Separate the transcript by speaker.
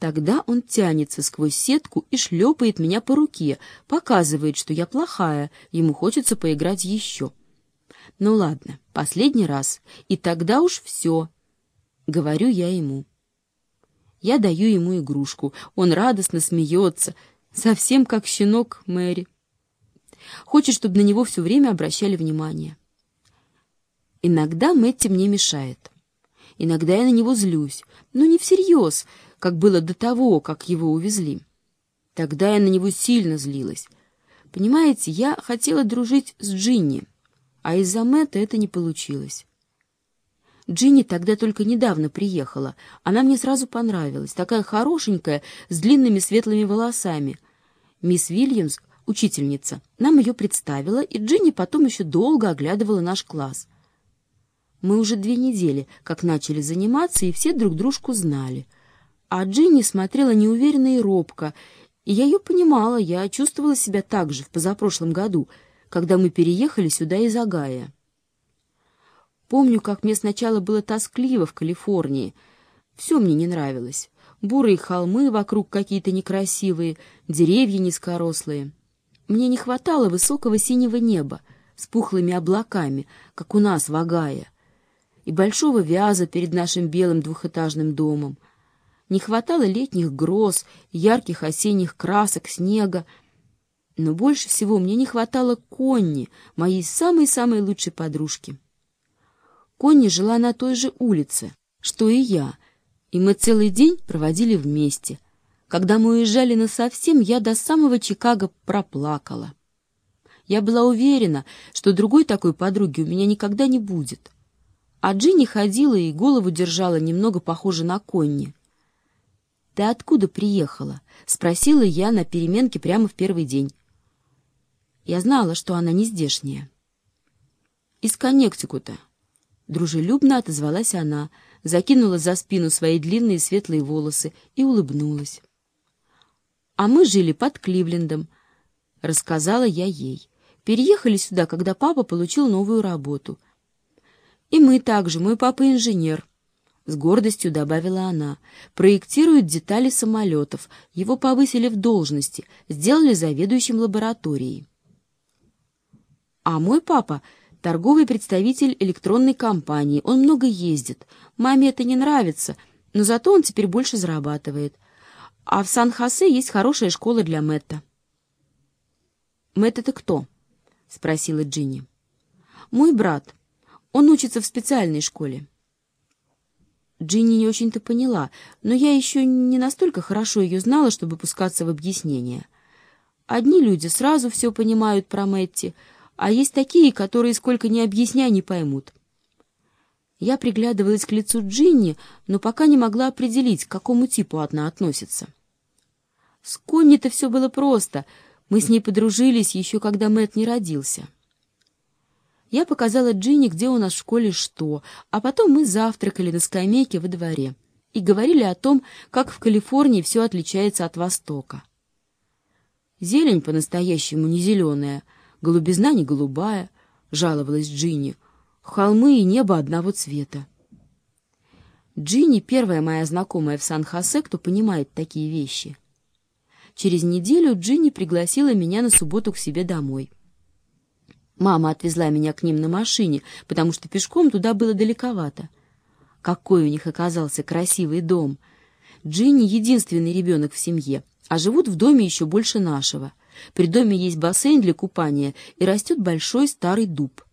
Speaker 1: Тогда он тянется сквозь сетку и шлепает меня по руке, показывает, что я плохая, ему хочется поиграть еще. Ну ладно, последний раз, и тогда уж все, говорю я ему. Я даю ему игрушку, он радостно смеется, совсем как щенок Мэри. Хочет, чтобы на него все время обращали внимание. Иногда Мэтти мне мешает. Иногда я на него злюсь, но не всерьез, как было до того, как его увезли. Тогда я на него сильно злилась. Понимаете, я хотела дружить с Джинни, а из-за Мэтта это не получилось. Джинни тогда только недавно приехала. Она мне сразу понравилась, такая хорошенькая, с длинными светлыми волосами. Мисс Вильямс, учительница, нам ее представила, и Джинни потом еще долго оглядывала наш класс. Мы уже 2 недели, как начали заниматься, и все друг дружку знали. А Джинни смотрела неуверенно и робко, и я ее понимала, я чувствовала себя так же в позапрошлом году, когда мы переехали сюда из Огайо. Помню, как мне сначала было тоскливо в Калифорнии. Все мне не нравилось. Бурые холмы вокруг какие-то некрасивые, деревья низкорослые. Мне не хватало высокого синего неба с пухлыми облаками, как у нас в Огайо, и большого вяза перед нашим белым двухэтажным домом. Не хватало летних гроз, ярких осенних красок, снега. Но больше всего мне не хватало Конни, моей самой-самой лучшей подружки. Конни жила на той же улице, что и я, и мы целый день проводили вместе. Когда мы уезжали насовсем, я до самого Чикаго проплакала. Я была уверена, что другой такой подруги у меня никогда не будет. А Джинни ходила и голову держала немного похоже на Конни. «Ты откуда приехала?» — спросила я на переменке прямо в первый день. Я знала, что она не здешняя. «Из Коннектикута». Дружелюбно отозвалась она, закинула за спину свои длинные светлые волосы и улыбнулась. «А мы жили под Кливлендом», — рассказала я ей. «Переехали сюда, когда папа получил новую работу. И мы также, мой папа инженер», — с гордостью добавила она, «проектирует детали самолетов. Его повысили в должности, сделали заведующим лабораторией. А мой папа — торговый представитель электронной компании. Он много ездит. Маме это не нравится, но зато он теперь больше зарабатывает. А в Сан-Хосе есть хорошая школа для Мэтта». «Мэтт — это кто?» — спросила Джинни. «Мой брат. Он учится в специальной школе». Джинни не очень-то поняла, но я еще не настолько хорошо ее знала, чтобы пускаться в объяснения. Одни люди сразу все понимают про Мэтти, а есть такие, которые сколько ни объясняй, не поймут. Я приглядывалась к лицу Джинни, но пока не могла определить, к какому типу она относится. С Конни-то все было просто. Мы с ней подружились еще когда Мэтт не родился. Я показала Джинни, где у нас в школе что, а потом мы завтракали на скамейке во дворе и говорили о том, как в Калифорнии все отличается от Востока. «Зелень по-настоящему не зеленая, голубизна не голубая», — жаловалась Джинни. «Холмы и небо одного цвета». Джинни — первая моя знакомая в Сан-Хосе, кто понимает такие вещи. Через неделю Джинни пригласила меня на субботу к себе домой. Мама отвезла меня к ним на машине, потому что пешком туда было далековато. Какой у них оказался красивый дом! Джинни — единственный ребенок в семье, а живут в доме еще больше нашего. При доме есть бассейн для купания и растет большой старый дуб.